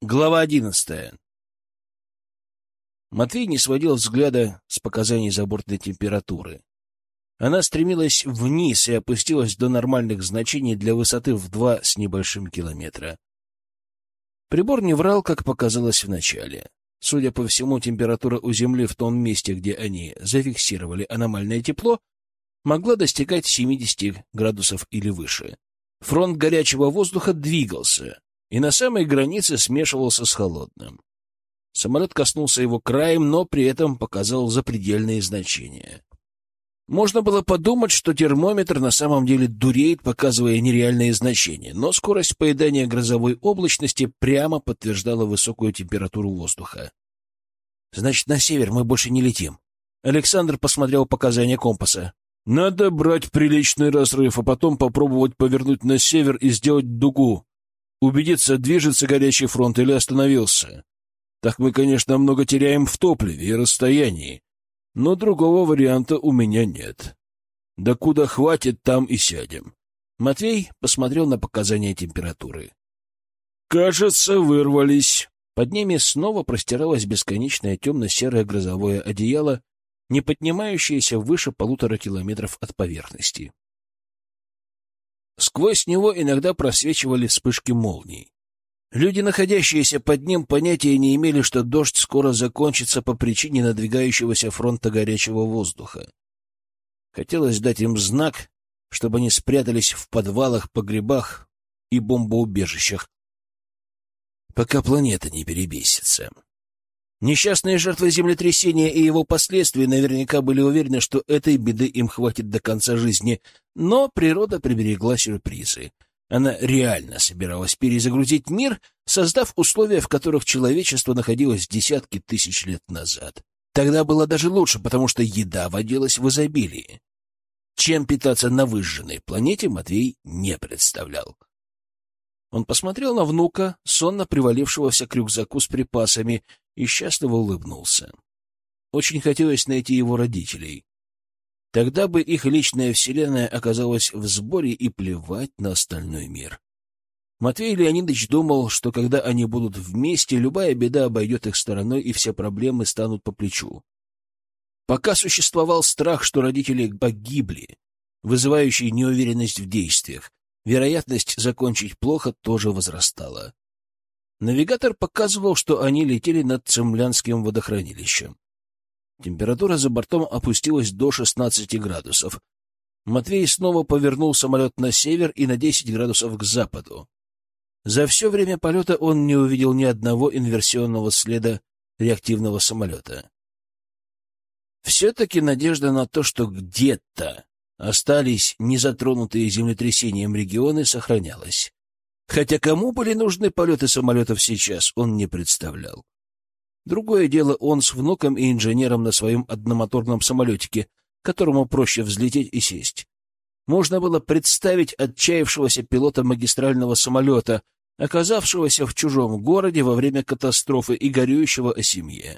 Глава 11. Матвей не сводил взгляда с показаний забортной температуры. Она стремилась вниз и опустилась до нормальных значений для высоты в 2 с небольшим километра. Прибор не врал, как показалось в начале. Судя по всему, температура у Земли в том месте, где они зафиксировали аномальное тепло, могла достигать 70 градусов или выше. Фронт горячего воздуха двигался и на самой границе смешивался с холодным. Самолет коснулся его краем, но при этом показал запредельные значения. Можно было подумать, что термометр на самом деле дуреет, показывая нереальные значения, но скорость поедания грозовой облачности прямо подтверждала высокую температуру воздуха. «Значит, на север мы больше не летим». Александр посмотрел показания компаса. «Надо брать приличный разрыв, а потом попробовать повернуть на север и сделать дугу. Убедиться, движется горячий фронт или остановился. Так мы, конечно, много теряем в топливе и расстоянии, но другого варианта у меня нет. Да куда хватит, там и сядем». Матвей посмотрел на показания температуры. «Кажется, вырвались». Под ними снова простиралось бесконечное темно-серое грозовое одеяло, не поднимающееся выше 1,5 километров от поверхности. Сквозь него иногда просвечивали вспышки молний. Люди, находящиеся под ним, понятия не имели, что дождь скоро закончится по причине надвигающегося фронта горячего воздуха. Хотелось дать им знак, чтобы они спрятались в подвалах, погребах и бомбоубежищах, пока планета не перебесится. Несчастные жертвы землетрясения и его последствий наверняка были уверены, что этой беды им хватит до конца жизни, но природа приберегла сюрпризы. Она реально собиралась перезагрузить мир, создав условия, в которых человечество находилось десятки тысяч лет назад. Тогда было даже лучше, потому что еда водилась в изобилии. Чем питаться на выжженной планете, Матвей не представлял. Он посмотрел на внука, сонно привалившегося к рюкзаку с припасами, и счастливо улыбнулся. Очень хотелось найти его родителей. Тогда бы их личная вселенная оказалась в сборе и плевать на остальной мир. Матвей Леонидович думал, что когда они будут вместе, любая беда обойдет их стороной, и все проблемы станут по плечу. Пока существовал страх, что родители погибли, вызывающий неуверенность в действиях, вероятность закончить плохо тоже возрастала. Навигатор показывал, что они летели над Цемлянским водохранилищем. Температура за бортом опустилась до 16 градусов. Матвей снова повернул самолет на север и на 10 градусов к западу. За все время полета он не увидел ни одного инверсионного следа реактивного самолета. Все-таки надежда на то, что где-то остались незатронутые землетрясением регионы, сохранялась. Хотя кому были нужны полеты самолетов сейчас, он не представлял. Другое дело он с внуком и инженером на своем одномоторном самолетике, которому проще взлететь и сесть. Можно было представить отчаявшегося пилота магистрального самолета, оказавшегося в чужом городе во время катастрофы и горюющего о семье.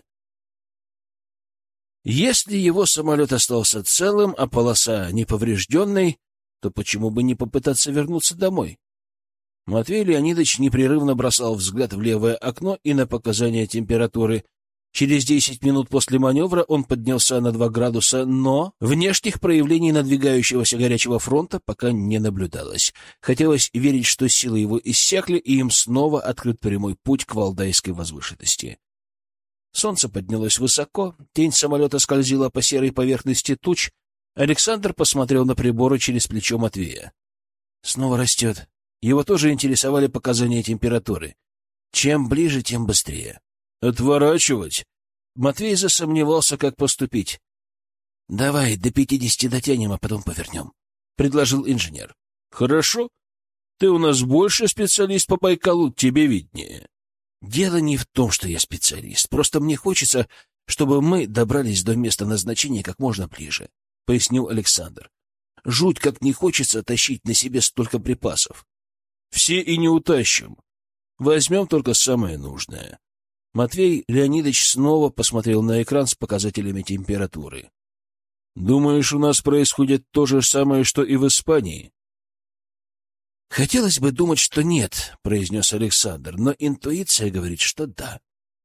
Если его самолет остался целым, а полоса неповрежденной, то почему бы не попытаться вернуться домой? Матвей Леонидович непрерывно бросал взгляд в левое окно и на показания температуры. Через 10 минут после маневра он поднялся на 2 градуса, но внешних проявлений надвигающегося горячего фронта пока не наблюдалось. Хотелось верить, что силы его иссякли, и им снова открыт прямой путь к Валдайской возвышенности. Солнце поднялось высоко, тень самолета скользила по серой поверхности туч. Александр посмотрел на приборы через плечо Матвея. Снова растет. Его тоже интересовали показания температуры. Чем ближе, тем быстрее. Отворачивать? Матвей засомневался, как поступить. — Давай до 50 дотянем, а потом повернем, — предложил инженер. — Хорошо. Ты у нас больше специалист по Байкалу, тебе виднее. — Дело не в том, что я специалист. Просто мне хочется, чтобы мы добрались до места назначения как можно ближе, — пояснил Александр. — Жуть как не хочется тащить на себе столько припасов. Все и не утащим. Возьмем только самое нужное. Матвей Леонидович снова посмотрел на экран с показателями температуры. Думаешь, у нас происходит то же самое, что и в Испании? «Хотелось бы думать, что нет», — произнес Александр, «но интуиция говорит, что да».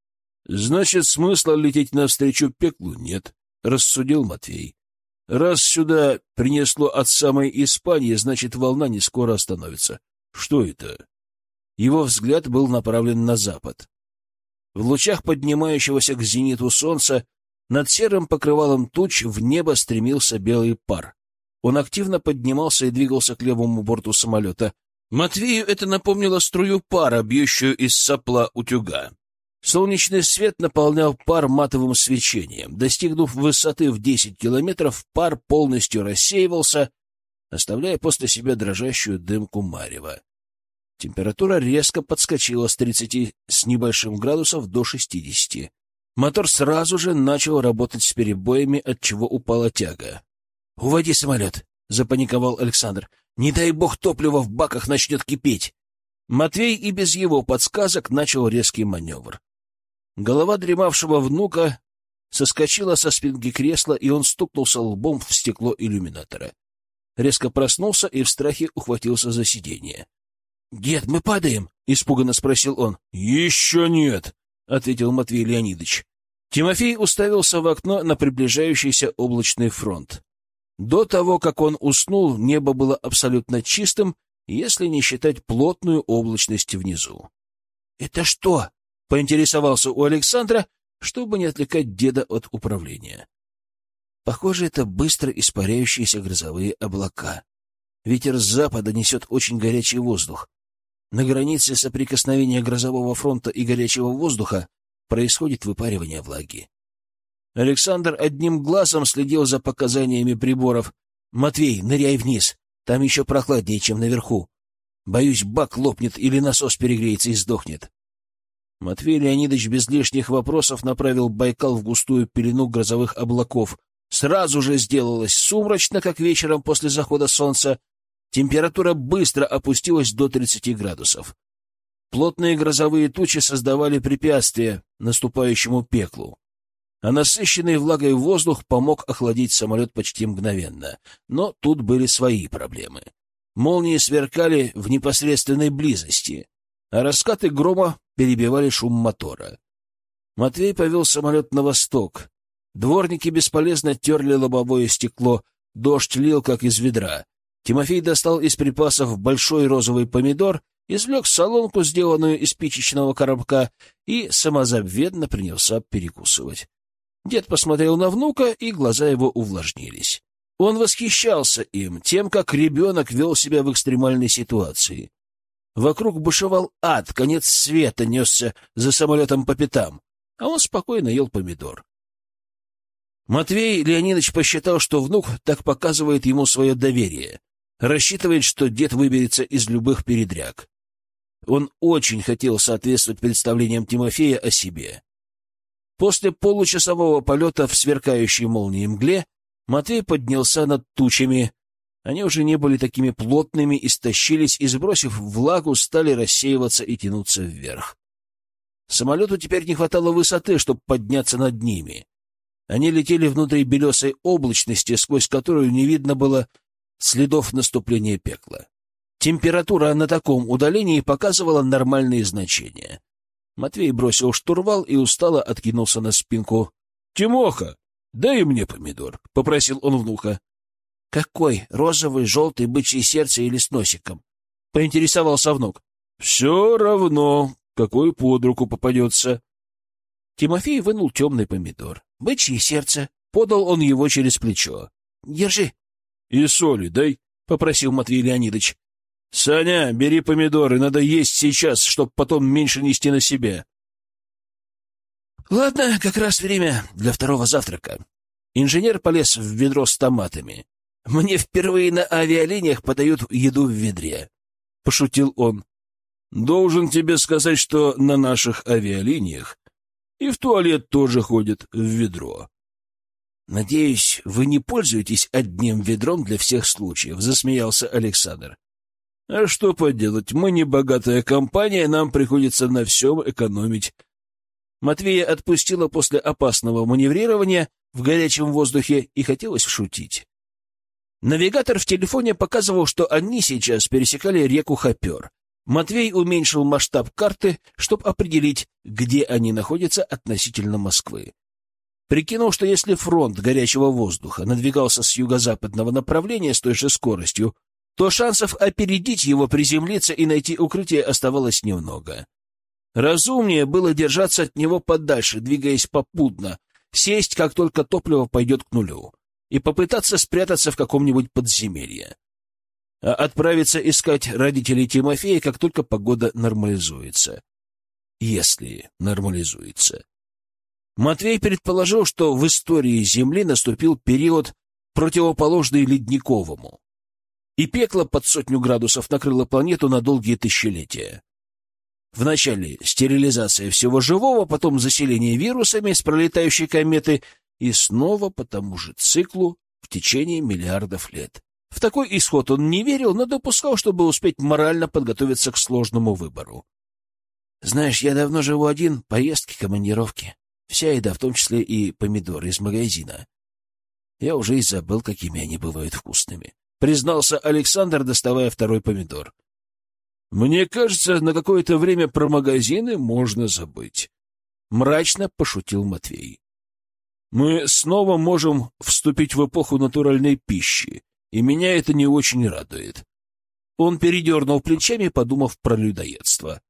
«Значит, смысла лететь навстречу пеклу нет», — рассудил Матвей. «Раз сюда принесло от самой Испании, значит, волна не скоро остановится. Что это?» Его взгляд был направлен на запад. В лучах поднимающегося к зениту солнца над серым покрывалом туч в небо стремился белый пар. Он активно поднимался и двигался к левому борту самолета. Матвею это напомнило струю пара, бьющую из сопла утюга. Солнечный свет наполнял пар матовым свечением. Достигнув высоты в 10 километров, пар полностью рассеивался, оставляя после себя дрожащую дымку марева. Температура резко подскочила с 30 с небольшим градусов до 60. Мотор сразу же начал работать с перебоями, отчего упала тяга. «Уводи самолет!» — запаниковал Александр. «Не дай бог топливо в баках начнет кипеть!» Матвей и без его подсказок начал резкий маневр. Голова дремавшего внука соскочила со спинки кресла, и он стукнулся лбом в стекло иллюминатора. Резко проснулся и в страхе ухватился за сиденье. «Дед, мы падаем?» — испуганно спросил он. «Еще нет!» — ответил Матвей Леонидович. Тимофей уставился в окно на приближающийся облачный фронт. До того, как он уснул, небо было абсолютно чистым, если не считать плотную облачность внизу. «Это что?» — поинтересовался у Александра, чтобы не отвлекать деда от управления. «Похоже, это быстро испаряющиеся грозовые облака. Ветер с запада несет очень горячий воздух. На границе соприкосновения грозового фронта и горячего воздуха происходит выпаривание влаги». Александр одним глазом следил за показаниями приборов. «Матвей, ныряй вниз. Там еще прохладнее, чем наверху. Боюсь, бак лопнет или насос перегреется и сдохнет». Матвей Леонидович без лишних вопросов направил Байкал в густую пелену грозовых облаков. Сразу же сделалось сумрачно, как вечером после захода солнца. Температура быстро опустилась до 30 градусов. Плотные грозовые тучи создавали препятствия наступающему пеклу. А насыщенный влагой воздух помог охладить самолет почти мгновенно. Но тут были свои проблемы. Молнии сверкали в непосредственной близости, а раскаты грома перебивали шум мотора. Матвей повел самолет на восток. Дворники бесполезно терли лобовое стекло, дождь лил, как из ведра. Тимофей достал из припасов большой розовый помидор, извлек солонку, сделанную из спичечного коробка, и самозабвенно принялся перекусывать. Дед посмотрел на внука, и глаза его увлажнились. Он восхищался им, тем, как ребенок вел себя в экстремальной ситуации. Вокруг бушевал ад, конец света несся за самолетом по пятам, а он спокойно ел помидор. Матвей Леонидович посчитал, что внук так показывает ему свое доверие, рассчитывает, что дед выберется из любых передряг. Он очень хотел соответствовать представлениям Тимофея о себе. После получасового полета в сверкающей молнии мгле Матвей поднялся над тучами. Они уже не были такими плотными, истощились и, сбросив влагу, стали рассеиваться и тянуться вверх. Самолету теперь не хватало высоты, чтобы подняться над ними. Они летели внутри белесой облачности, сквозь которую не видно было следов наступления пекла. Температура на таком удалении показывала нормальные значения. Матвей бросил штурвал и устало откинулся на спинку. — Тимоха, дай мне помидор, — попросил он внука. — Какой? Розовый, желтый, бычье сердце или с носиком? — поинтересовался внук. — Все равно, какой под руку попадется. Тимофей вынул темный помидор. — Бычье сердце. Подал он его через плечо. — Держи. — И соли дай, — попросил Матвей Леонидович. — Саня, бери помидоры, надо есть сейчас, чтоб потом меньше нести на себе. — Ладно, как раз время для второго завтрака. Инженер полез в ведро с томатами. — Мне впервые на авиалиниях подают еду в ведре, — пошутил он. — Должен тебе сказать, что на наших авиалиниях и в туалет тоже ходят в ведро. — Надеюсь, вы не пользуетесь одним ведром для всех случаев, — засмеялся Александр. — А что поделать, мы не богатая компания, нам приходится на всем экономить. Матвея отпустила после опасного маневрирования в горячем воздухе, и хотелось шутить. Навигатор в телефоне показывал, что они сейчас пересекали реку Хопер. Матвей уменьшил масштаб карты, чтобы определить, где они находятся относительно Москвы. Прикинул, что если фронт горячего воздуха надвигался с юго-западного направления с той же скоростью, то шансов опередить его, приземлиться и найти укрытие оставалось немного. Разумнее было держаться от него подальше, двигаясь попутно, сесть, как только топливо пойдет к нулю, и попытаться спрятаться в каком-нибудь подземелье. А отправиться искать родителей Тимофея, как только погода нормализуется. Если нормализуется. Матвей предположил, что в истории Земли наступил период, противоположный ледниковому, и пекло под 100 градусов накрыло планету на долгие тысячелетия. Вначале стерилизация всего живого, потом заселение вирусами с пролетающей кометы и снова по тому же циклу в течение миллиардов лет. В такой исход он не верил, но допускал, чтобы успеть морально подготовиться к сложному выбору. «Знаешь, я давно живу один, поездки, командировки. Вся еда, в том числе и помидоры из магазина. Я уже и забыл, какими они бывают вкусными», — признался Александр, доставая второй помидор. «Мне кажется, на какое-то время про магазины можно забыть», — мрачно пошутил Матвей. «Мы снова можем вступить в эпоху натуральной пищи, и меня это не очень радует». Он передернул плечами, подумав про людоедство.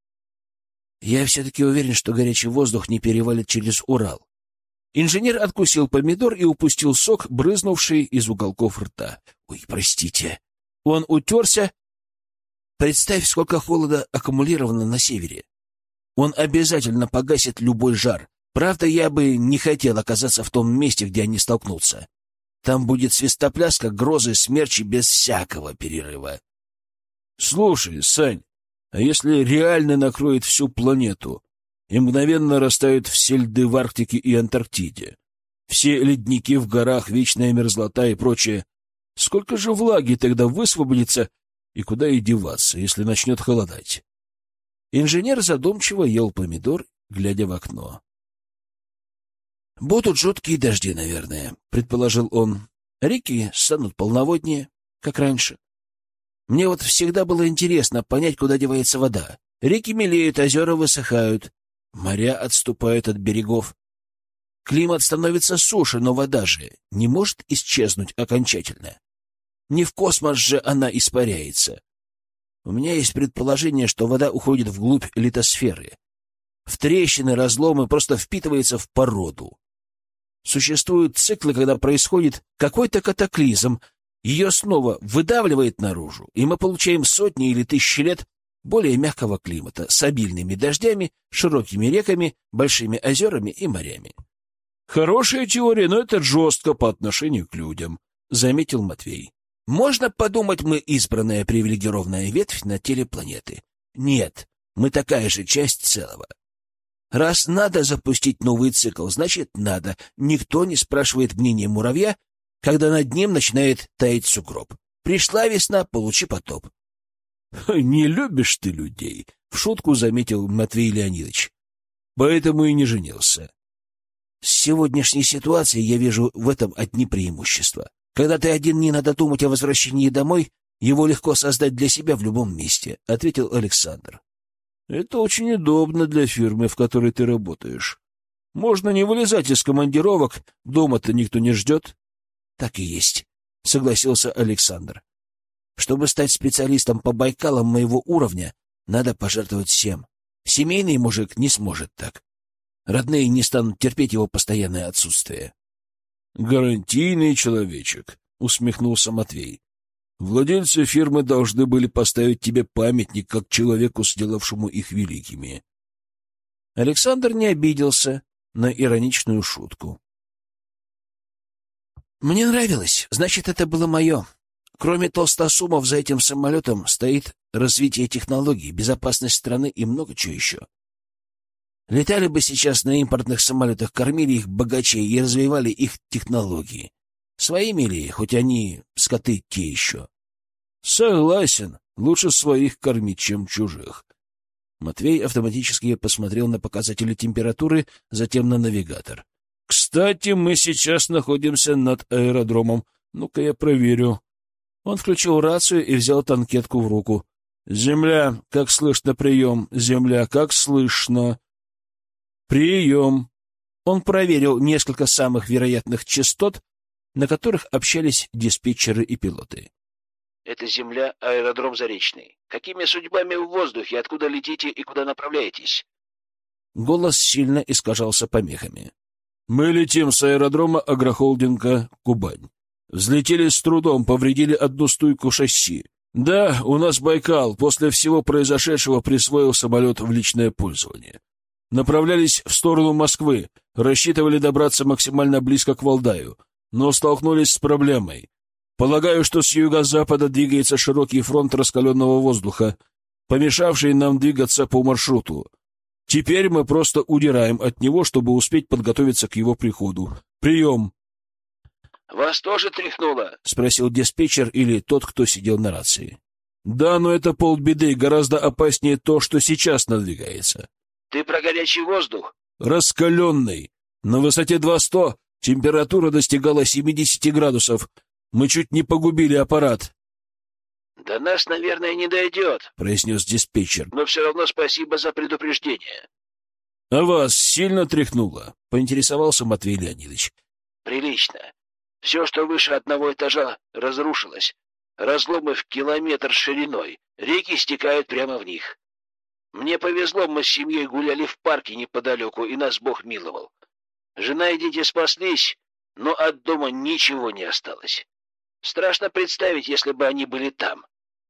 «Я все-таки уверен, что горячий воздух не перевалит через Урал». Инженер откусил помидор и упустил сок, брызнувший из уголков рта. «Ой, простите». Он утерся. «Представь, сколько холода аккумулировано на севере. Он обязательно погасит любой жар. Правда, я бы не хотел оказаться в том месте, где они столкнутся. Там будет свистопляска, грозы, смерчи без всякого перерыва». «Слушай, Сань, а если реально накроет всю планету и мгновенно растают все льды в Арктике и Антарктиде, все ледники в горах, вечная мерзлота и прочее, сколько же влаги тогда высвободится и куда и деваться, если начнет холодать?» Инженер задумчиво ел помидор, глядя в окно. «Будут жуткие дожди, наверное», — предположил он. «Реки станут полноводнее, как раньше. Мне вот всегда было интересно понять, куда девается вода. Реки мелеют, озера высыхают, моря отступают от берегов. Климат становится суше, но вода же не может исчезнуть окончательно. Не в космос же она испаряется. У меня есть предположение, что вода уходит вглубь литосферы. В трещины, разломы, просто впитывается в породу. Существуют циклы, когда происходит какой-то катаклизм, ее снова выдавливает наружу, и мы получаем сотни или тысячи лет более мягкого климата с обильными дождями, широкими реками, большими озерами и морями. «Хорошая теория, но это жестко по отношению к людям», — заметил Матвей. «Можно подумать, мы избранная привилегированная ветвь на теле планеты. Нет, мы такая же часть целого. Раз надо запустить новый цикл, значит надо. Никто не спрашивает мнения муравья, когда над ним начинает таять сугроб. Пришла весна, получи потоп». «Не любишь ты людей», — в шутку заметил Матвей Леонидович. «Поэтому и не женился». «С сегодняшней ситуацией я вижу в этом одни преимущества. Когда ты один, не надо думать о возвращении домой, его легко создать для себя в любом месте», — ответил Александр. «Это очень удобно для фирмы, в которой ты работаешь. Можно не вылезать из командировок, дома-то никто не ждет». «Так и есть», — согласился Александр. «Чтобы стать специалистом по Байкалам моего уровня, надо пожертвовать всем. Семейный мужик не сможет так. Родные не станут терпеть его постоянное отсутствие». «Гарантийный человечек», — усмехнулся Матвей. «Владельцы фирмы должны были поставить тебе памятник как человеку, сделавшему их великими». Александр не обиделся на ироничную шутку. «Мне нравилось, значит, это было мое. Кроме толстосумов, за этим самолетом стоит развитие технологий, безопасность страны и много чего еще. Летали бы сейчас на импортных самолетах, кормили их богачей и развивали их технологии. Своими ли, хоть они скоты те еще?» «Согласен. Лучше своих кормить, чем чужих». Матвей автоматически посмотрел на показатели температуры, затем на навигатор. «Кстати, мы сейчас находимся над аэродромом. Ну-ка я проверю. Он включил рацию и взял танкетку в руку. «Земля, как слышно, прием. Земля, как слышно. Прием». Он проверил несколько самых вероятных частот, на которых общались диспетчеры и пилоты. «Это Земля, аэродром Заречный. Какими судьбами в воздухе? Откуда летите и куда направляетесь?» Голос сильно искажался помехами. «Мы летим с аэродрома агрохолдинга «Кубань». Взлетели с трудом, повредили одну стойку шасси. Да, у нас Байкал после всего произошедшего присвоил самолет в личное пользование. Направлялись в сторону Москвы, рассчитывали добраться максимально близко к Валдаю, но столкнулись с проблемой. Полагаю, что с юго-запада двигается широкий фронт раскаленного воздуха, помешавший нам двигаться по маршруту. Теперь мы просто удираем от него, чтобы успеть подготовиться к его приходу. Прием!» «Вас тоже тряхнуло?» — спросил диспетчер или тот, кто сидел на рации. «Да, но это полбеды, гораздо опаснее то, что сейчас надвигается». «Ты про горячий воздух?» «Раскаленный. На высоте 200 температура достигала 70 градусов. Мы чуть не погубили аппарат». «До нас, наверное, не дойдет», — произнес диспетчер. «Но все равно спасибо за предупреждение». «А вас сильно тряхнуло?» — поинтересовался Матвей Леонидович. «Прилично. Все, что выше одного этажа, разрушилось. Разломы в километр шириной. Реки стекают прямо в них. Мне повезло, мы с семьей гуляли в парке неподалеку, и нас Бог миловал. Жена и дети спаслись, но от дома ничего не осталось. Страшно представить, если бы они были там.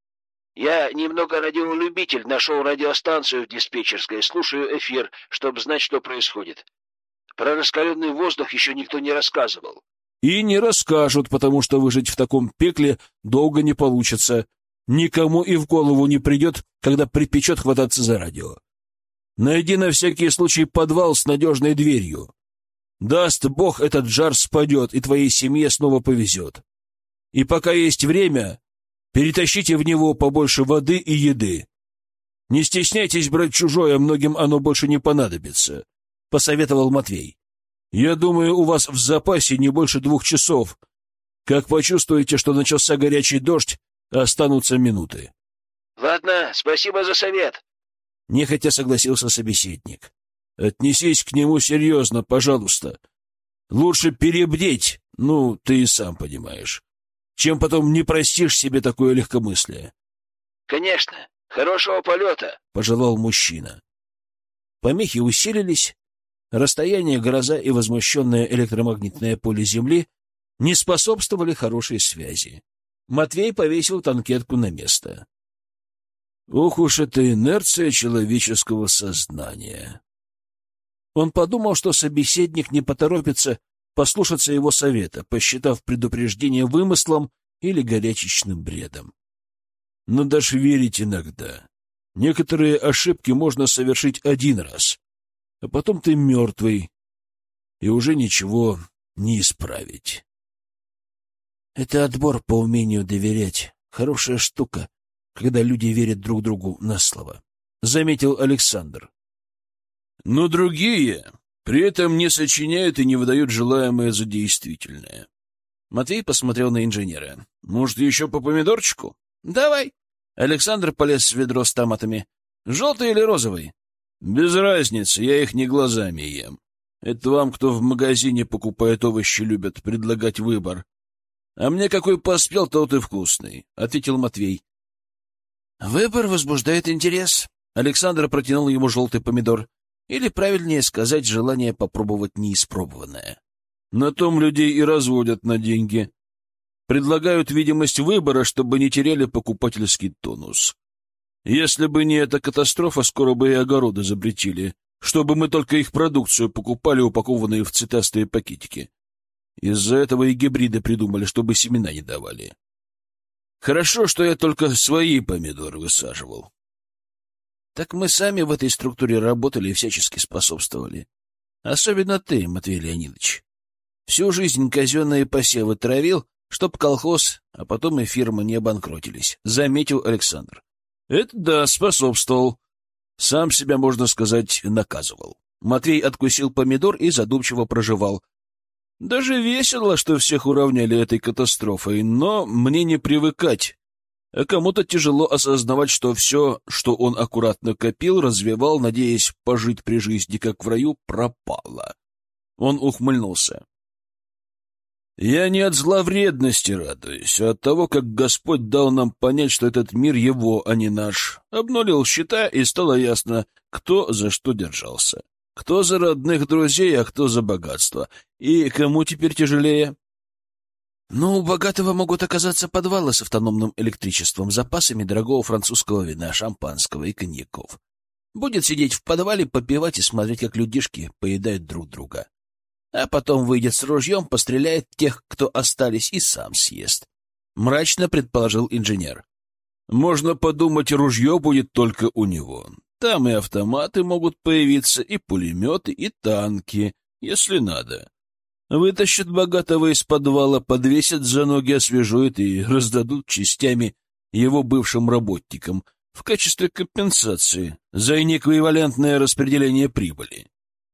Я немного радиолюбитель, нашел радиостанцию в диспетчерской, слушаю эфир, чтобы знать, что происходит. Про раскаленный воздух еще никто не рассказывал». «И не расскажут, потому что выжить в таком пекле долго не получится. Никому и в голову не придет, когда припечет хвататься за радио. Найди на всякий случай подвал с надежной дверью. Даст Бог, этот жар спадет, и твоей семье снова повезет. И пока есть время, перетащите в него побольше воды и еды. Не стесняйтесь брать чужое, многим оно больше не понадобится», — посоветовал Матвей. «Я думаю, у вас в запасе не больше 2 часов. Как почувствуете, что начался горячий дождь, останутся минуты». «Ладно, спасибо за совет», — нехотя согласился собеседник. «Отнесись к нему серьезно, пожалуйста. Лучше перебдеть, ну, ты и сам понимаешь, чем потом не простишь себе такое легкомыслие». «Конечно. Хорошего полета», — пожелал мужчина. Помехи усилились. Расстояние, гроза и возмущенное электромагнитное поле Земли не способствовали хорошей связи. Матвей повесил танкетку на место. Ох уж эта инерция человеческого сознания. Он подумал, что собеседник не поторопится послушаться его совета, посчитав предупреждение вымыслом или горячечным бредом. Но даже верить иногда. Некоторые ошибки можно совершить один раз, а потом ты мертвый, и уже ничего не исправить. Это отбор по умению доверять. Хорошая штука, когда люди верят друг другу на слово, — заметил Александр. Но другие при этом не сочиняют и не выдают желаемое за действительное. Матвей посмотрел на инженера. Может, еще по помидорчику? Давай. Александр полез в ведро с томатами. Желтый или розовый? Без разницы, я их не глазами ем. Это вам, кто в магазине покупает овощи, любят предлагать выбор. А мне какой поспел, тот и вкусный, — ответил Матвей. Выбор возбуждает интерес. Александр протянул ему желтый помидор. Или, правильнее сказать, желание попробовать неиспробованное. На том людей и разводят на деньги. Предлагают видимость выбора, чтобы не теряли покупательский тонус. Если бы не эта катастрофа, скоро бы и огороды запретили, чтобы мы только их продукцию покупали, упакованные в цветастые пакетики. Из-за этого и гибриды придумали, чтобы семена не давали. Хорошо, что я только свои помидоры высаживал. Так мы сами в этой структуре работали и всячески способствовали. Особенно ты, Матвей Леонидович. Всю жизнь казенные посевы травил, чтоб колхоз, а потом и фирма не обанкротились, — заметил Александр. Это да, способствовал. Сам себя, можно сказать, наказывал. Матвей откусил помидор и задумчиво прожевал. Даже весело, что всех уравняли этой катастрофой, но мне не привыкать. А кому-то тяжело осознавать, что все, что он аккуратно копил, развивал, надеясь пожить при жизни, как в раю, пропало. Он ухмыльнулся. Я не от зловредности радуюсь, а от того, как Господь дал нам понять, что этот мир его, а не наш. Обнулил счета, и стало ясно, кто за что держался. Кто за родных друзей, а кто за богатство. И кому теперь тяжелее? Ну, у богатого могут оказаться подвалы с автономным электричеством, запасами дорогого французского вина, шампанского и коньяков. Будет сидеть в подвале, попивать и смотреть, как людишки поедают друг друга. А потом выйдет с ружьем, постреляет тех, кто остались, и сам съест. Мрачно предположил инженер. Можно подумать, ружье будет только у него. Там и автоматы могут появиться, и пулеметы, и танки, если надо. Вытащат богатого из подвала, подвесят за ноги, освежуют и раздадут частями его бывшим работникам в качестве компенсации за неэквивалентное распределение прибыли.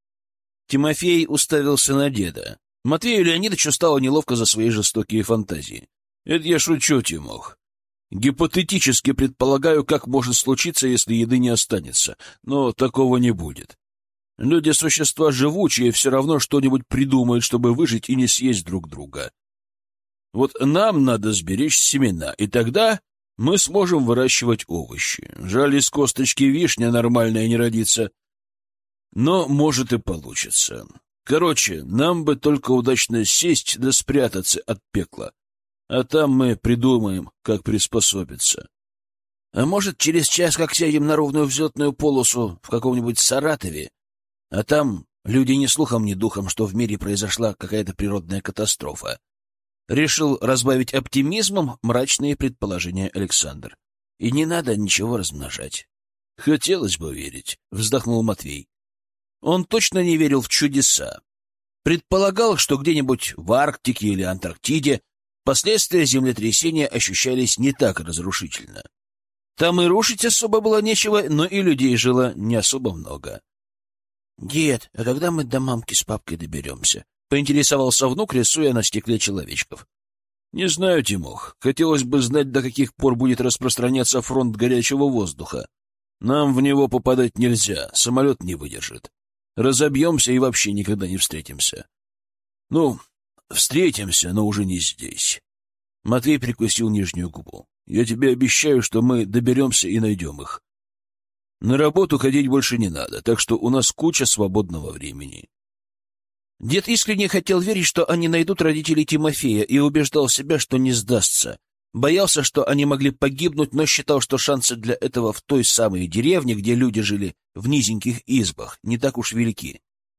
Тимофей уставился на деда. Матвею Леонидовичу стало неловко за свои жестокие фантазии. Это я шучу, Тимох. Гипотетически предполагаю, как может случиться, если еды не останется. Но такого не будет. Люди — существа живучие, все равно что-нибудь придумают, чтобы выжить и не съесть друг друга. Вот нам надо сберечь семена, и тогда мы сможем выращивать овощи. Жаль, из косточки вишня нормальная не родится. Но, может, и получится. Короче, нам бы только удачно сесть да спрятаться от пекла. А там мы придумаем, как приспособиться. А может, через час, как сядем на ровную взлетную полосу в каком-нибудь Саратове, а там люди ни слухом, ни духом, что в мире произошла какая-то природная катастрофа. Решил разбавить оптимизмом мрачные предположения Александр. И не надо ничего размножать. Хотелось бы верить, вздохнул Матвей. Он точно не верил в чудеса. Предполагал, что где-нибудь в Арктике или Антарктиде последствия землетрясения ощущались не так разрушительно. Там и рушить особо было нечего, но и людей жило не особо много. — Дед, а когда мы до мамки с папкой доберемся? — поинтересовался внук, рисуя на стекле человечков. — Не знаю, Тимох. Хотелось бы знать, до каких пор будет распространяться фронт горячего воздуха. Нам в него попадать нельзя, самолет не выдержит. Разобьемся и вообще никогда не встретимся. Ну, встретимся, но уже не здесь. Матвей прикусил нижнюю губу. Я тебе обещаю, что мы доберемся и найдем их. На работу ходить больше не надо, так что у нас куча свободного времени. Дед искренне хотел верить, что они найдут родителей Тимофея, и убеждал себя, что не сдастся. Боялся, что они могли погибнуть, но считал, что шансы для этого в той самой деревне, где люди жили в низеньких избах, не так уж велики.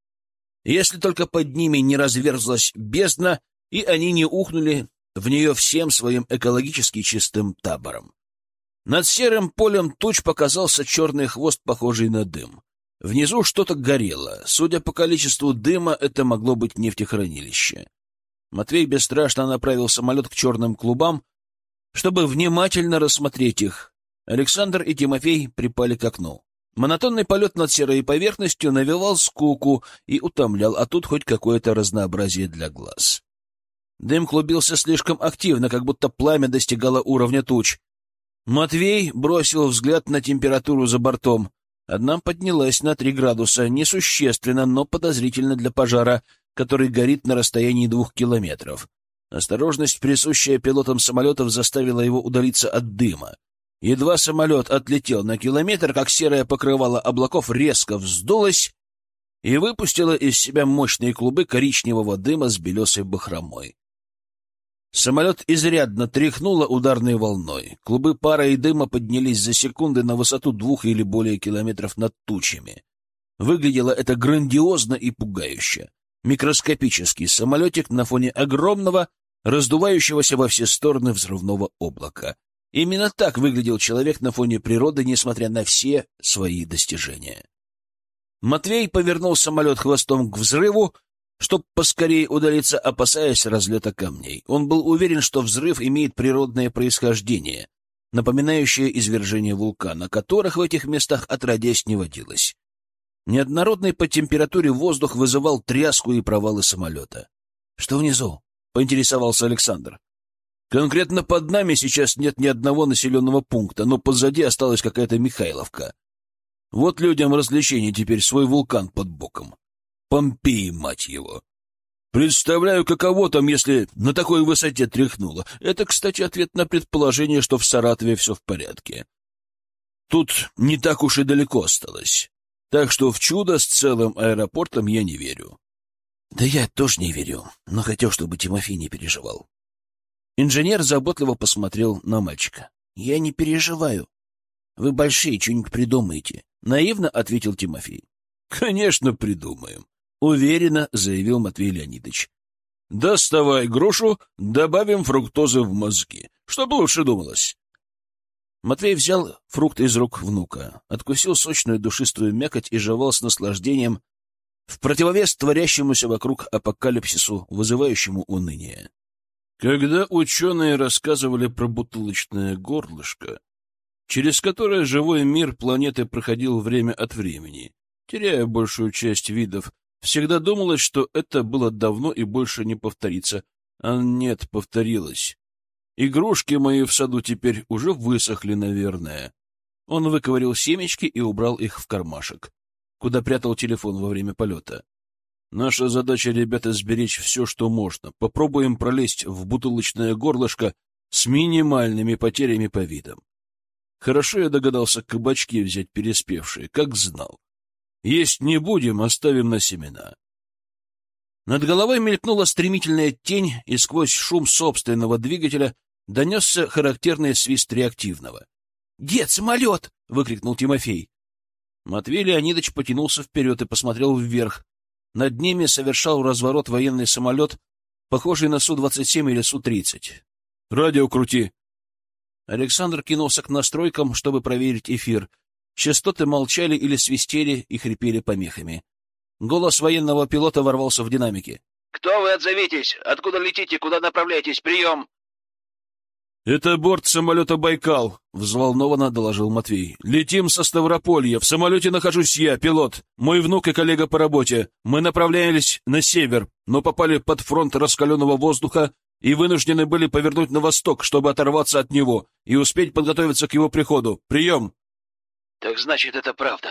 Если только под ними не разверзлась бездна, и они не ухнули в нее всем своим экологически чистым табором. Над серым полем туч показался черный хвост, похожий на дым. Внизу что-то горело. Судя по количеству дыма, это могло быть нефтехранилище. Матвей бесстрашно направил самолет к черным клубам, чтобы внимательно рассмотреть их. Александр и Тимофей припали к окну. Монотонный полет над серой поверхностью навевал скуку и утомлял, а тут хоть какое-то разнообразие для глаз. Дым клубился слишком активно, как будто пламя достигало уровня туч. Матвей бросил взгляд на температуру за бортом. Одна поднялась на 3 градуса, несущественно, но подозрительно для пожара, который горит на расстоянии 2 километров. Осторожность, присущая пилотам самолетов, заставила его удалиться от дыма. Едва самолет отлетел на километр, как серое покрывало облаков резко вздулось и выпустило из себя мощные клубы коричневого дыма с белесой бахромой. Самолет изрядно тряхнуло ударной волной. Клубы пара и дыма поднялись за секунды на высоту 2 или более километров над тучами. Выглядело это грандиозно и пугающе. Микроскопический самолетик на фоне огромного, раздувающегося во все стороны взрывного облака. Именно так выглядел человек на фоне природы, несмотря на все свои достижения. Матвей повернул самолет хвостом к взрыву, чтобы поскорее удалиться, опасаясь разлета камней. Он был уверен, что взрыв имеет природное происхождение, напоминающее извержение вулкана, которых в этих местах отродясь не водилось. Неоднородный по температуре воздух вызывал тряску и провалы самолета. Что внизу? — поинтересовался Александр. Конкретно под нами сейчас нет ни одного населенного пункта, но позади осталась какая-то Михайловка. Вот людям развлечений теперь свой вулкан под боком. Помпеи, мать его. Представляю, каково там, если на такой высоте тряхнуло. Это, кстати, ответ на предположение, что в Саратове все в порядке. Тут не так уж и далеко осталось. Так что в чудо с целым аэропортом я не верю. Да я тоже не верю, но хотел, чтобы Тимофей не переживал. Инженер заботливо посмотрел на мальчика. Я не переживаю. Вы большие, что-нибудь придумаете. Наивно ответил Тимофей. Конечно, придумаем. Уверенно заявил Матвей Леонидович. Доставай грушу, добавим фруктозы в мозги, чтобы лучше думалось. Матвей взял фрукт из рук внука, откусил сочную душистую мякоть и жевал с наслаждением в противовес творящемуся вокруг апокалипсису, вызывающему уныние. Когда ученые рассказывали про бутылочное горлышко, через которое живой мир планеты проходил время от времени, теряя большую часть видов, всегда думалось, что это было давно и больше не повторится. А нет, повторилось. Игрушки мои в саду теперь уже высохли, наверное. Он выковырял семечки и убрал их в кармашек, куда прятал телефон во время полета. Наша задача, ребята, сберечь все, что можно. Попробуем пролезть в бутылочное горлышко с минимальными потерями по видам. Хорошо я догадался кабачки взять переспевшие, как знал. Есть не будем, оставим на семена. Над головой мелькнула стремительная тень, и сквозь шум собственного двигателя донесся характерный свист реактивного. — Дед, самолет! — выкрикнул Тимофей. Матвей Леонидович потянулся вперед и посмотрел вверх. Над ними совершал разворот военный самолет, похожий на Су-27 или Су-30. — Радио крути! Александр кинулся к настройкам, чтобы проверить эфир. Частоты молчали или свистели и хрипели помехами. Голос военного пилота ворвался в динамики. — Кто вы? Отзовитесь! Откуда летите? Куда направляетесь? Прием! — Это борт самолета «Байкал», — взволнованно доложил Матвей. — Летим со Ставрополья. В самолете нахожусь я, пилот, мой внук и коллега по работе. Мы направлялись на север, но попали под фронт раскаленного воздуха и вынуждены были повернуть на восток, чтобы оторваться от него и успеть подготовиться к его приходу. Прием! — Так значит, это правда.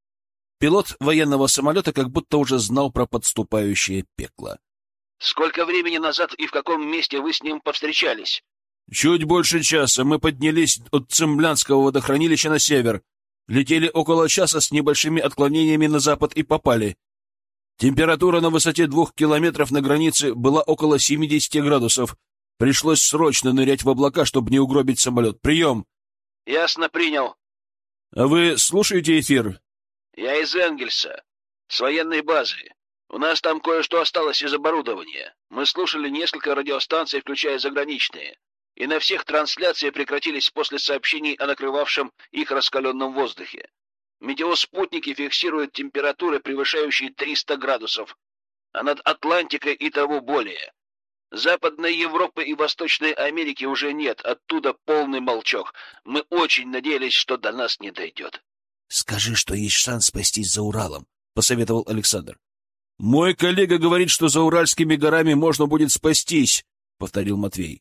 Пилот военного самолета как будто уже знал про подступающее пекло. — Сколько времени назад и в каком месте вы с ним повстречались? — Чуть больше часа. Мы поднялись от Цимлянского водохранилища на север. Летели около часа с небольшими отклонениями на запад и попали. Температура на высоте 2 километров на границе была около 70 градусов. Пришлось срочно нырять в облака, чтобы не угробить самолет. Прием! — Ясно, принял. — А вы слушаете эфир? — Я из Энгельса, с военной базы. У нас там кое-что осталось из оборудования. Мы слушали несколько радиостанций, включая заграничные. И на всех трансляции прекратились после сообщений о накрывавшем их раскаленном воздухе. Метеоспутники фиксируют температуры, превышающие 300 градусов, а над Атлантикой и того более. Западной Европы и Восточной Америки уже нет, оттуда полный молчок. Мы очень надеялись, что до нас не дойдет. — Скажи, что есть шанс спастись за Уралом, — посоветовал Александр. — Мой коллега говорит, что за Уральскими горами можно будет спастись, — повторил Матвей.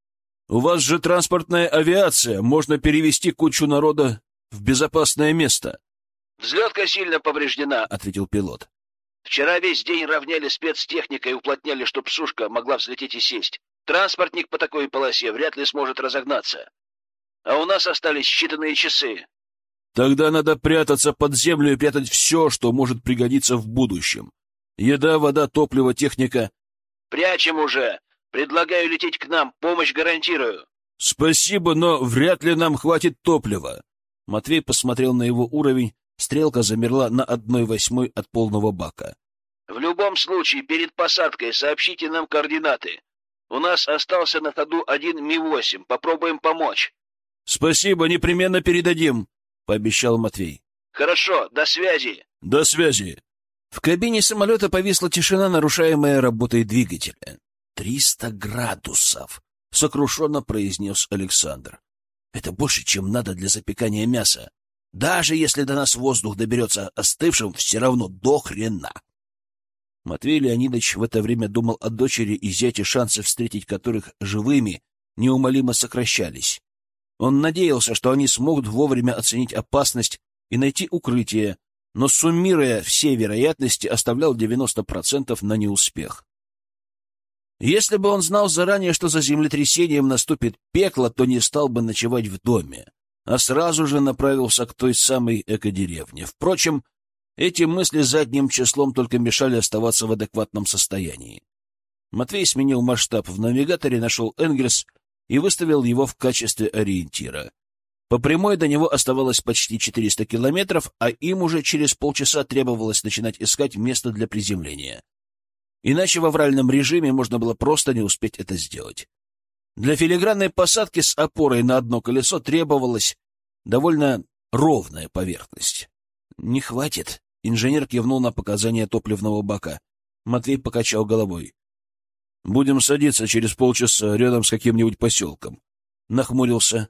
— У вас же транспортная авиация, можно перевести кучу народа в безопасное место. — Взлетка сильно повреждена, — ответил пилот. — Вчера весь день равняли спецтехникой и уплотняли, чтоб сушка могла взлететь и сесть. Транспортник по такой полосе вряд ли сможет разогнаться. А у нас остались считанные часы. — Тогда надо прятаться под землю и прятать все, что может пригодиться в будущем. Еда, вода, топливо, техника. — Прячем уже. Предлагаю лететь к нам, помощь гарантирую. — Спасибо, но вряд ли нам хватит топлива. Матвей посмотрел на его уровень, стрелка замерла на 1/8 от полного бака. — В любом случае, перед посадкой сообщите нам координаты. У нас остался на ходу один Ми-8, попробуем помочь. — Спасибо, непременно передадим, — пообещал Матвей. — Хорошо, до связи. — До связи. В кабине самолета повисла тишина, нарушаемая работой двигателя. 300 градусов, — сокрушенно произнес Александр. Это больше, чем надо для запекания мяса. Даже если до нас воздух доберется остывшим, все равно до хрена. Матвей Леонидович в это время думал о дочери и зяте, шансы встретить которых живыми неумолимо сокращались. Он надеялся, что они смогут вовремя оценить опасность и найти укрытие, но, суммируя все вероятности, оставлял 90% на неуспех. Если бы он знал заранее, что за землетрясением наступит пекло, то не стал бы ночевать в доме, а сразу же направился к той самой экодеревне. Впрочем, эти мысли задним числом только мешали оставаться в адекватном состоянии. Матвей сменил масштаб в навигаторе, нашел Энгельс и выставил его в качестве ориентира. По прямой до него оставалось почти 400 километров, а им уже через полчаса требовалось начинать искать место для приземления. Иначе в авральном режиме можно было просто не успеть это сделать. Для филигранной посадки с опорой на одно колесо требовалась довольно ровная поверхность. «Не хватит», — инженер кивнул на показания топливного бака. Матвей покачал головой. «Будем садиться через полчаса рядом с каким-нибудь поселком». Нахмурился.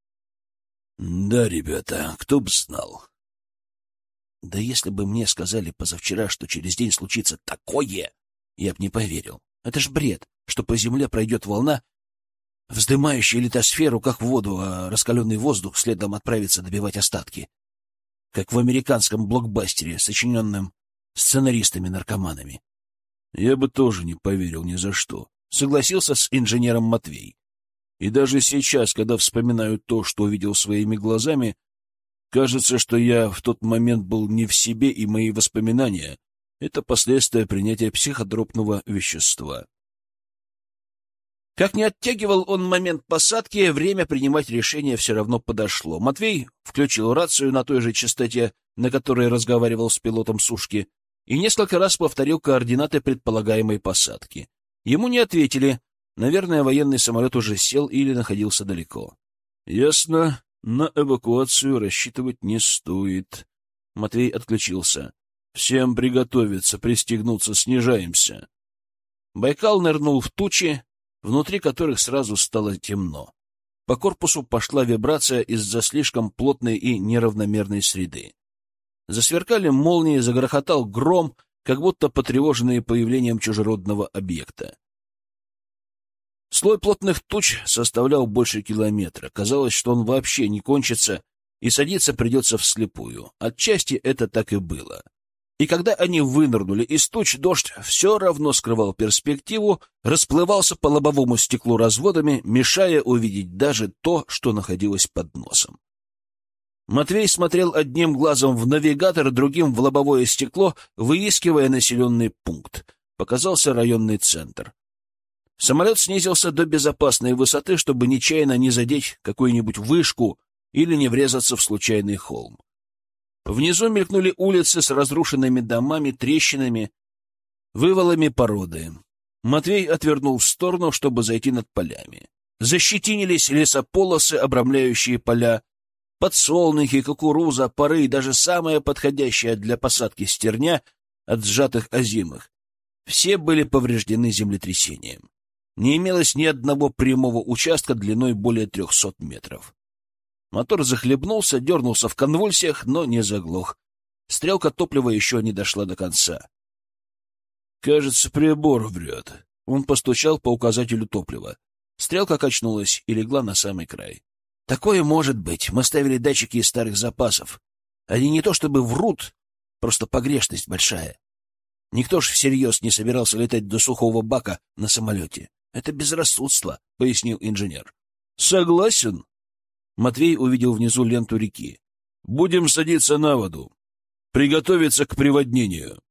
«Да, ребята, кто б знал». «Да если бы мне сказали позавчера, что через день случится такое, я б не поверил. Это ж бред, что по земле пройдет волна, вздымающая литосферу, как в воду, а раскаленный воздух следом отправится добивать остатки. Как в американском блокбастере, сочиненном сценаристами-наркоманами». «Я бы тоже не поверил ни за что», — согласился с инженером Матвей. «И даже сейчас, когда вспоминаю то, что увидел своими глазами, кажется, что я в тот момент был не в себе, и мои воспоминания — это последствия принятия психотропного вещества». Как ни оттягивал он момент посадки, время принимать решение все равно подошло. Матвей включил рацию на той же частоте, на которой разговаривал с пилотом сушки, и несколько раз повторил координаты предполагаемой посадки. Ему не ответили. Наверное, военный самолет уже сел или находился далеко. «Ясно. На эвакуацию рассчитывать не стоит». Матвей отключился. «Всем приготовиться, пристегнуться, снижаемся». Байкал нырнул в тучи, внутри которых сразу стало темно. По корпусу пошла вибрация из-за слишком плотной и неравномерной среды. Засверкали молнии, загрохотал гром, как будто потревоженные появлением чужеродного объекта. Слой плотных туч составлял больше километра. Казалось, что он вообще не кончится, и садиться придется вслепую. Отчасти это так и было. И когда они вынырнули из туч, дождь все равно скрывал перспективу, расплывался по лобовому стеклу разводами, мешая увидеть даже то, что находилось под носом. Матвей смотрел одним глазом в навигатор, другим в лобовое стекло, выискивая населенный пункт. Показался районный центр. Самолет снизился до безопасной высоты, чтобы нечаянно не задеть какую-нибудь вышку или не врезаться в случайный холм. Внизу мелькнули улицы с разрушенными домами, трещинами, вывалами породы. Матвей отвернул в сторону, чтобы зайти над полями. Защетинились лесополосы, обрамляющие поля, подсолнухи, кукуруза, поры и даже самая подходящая для посадки стерня от сжатых озимых. Все были повреждены землетрясением. Не имелось ни одного прямого участка длиной более 300 метров. Мотор захлебнулся, дернулся в конвульсиях, но не заглох. Стрелка топлива еще не дошла до конца. «Кажется, прибор врет». Он постучал по указателю топлива. Стрелка качнулась и легла на самый край. «Такое может быть. Мы ставили датчики из старых запасов. Они не то чтобы врут, просто погрешность большая. Никто ж всерьез не собирался летать до сухого бака на самолете. Это безрассудство», — пояснил инженер. «Согласен». Матвей увидел внизу ленту реки. «Будем садиться на воду. Приготовиться к приводнению».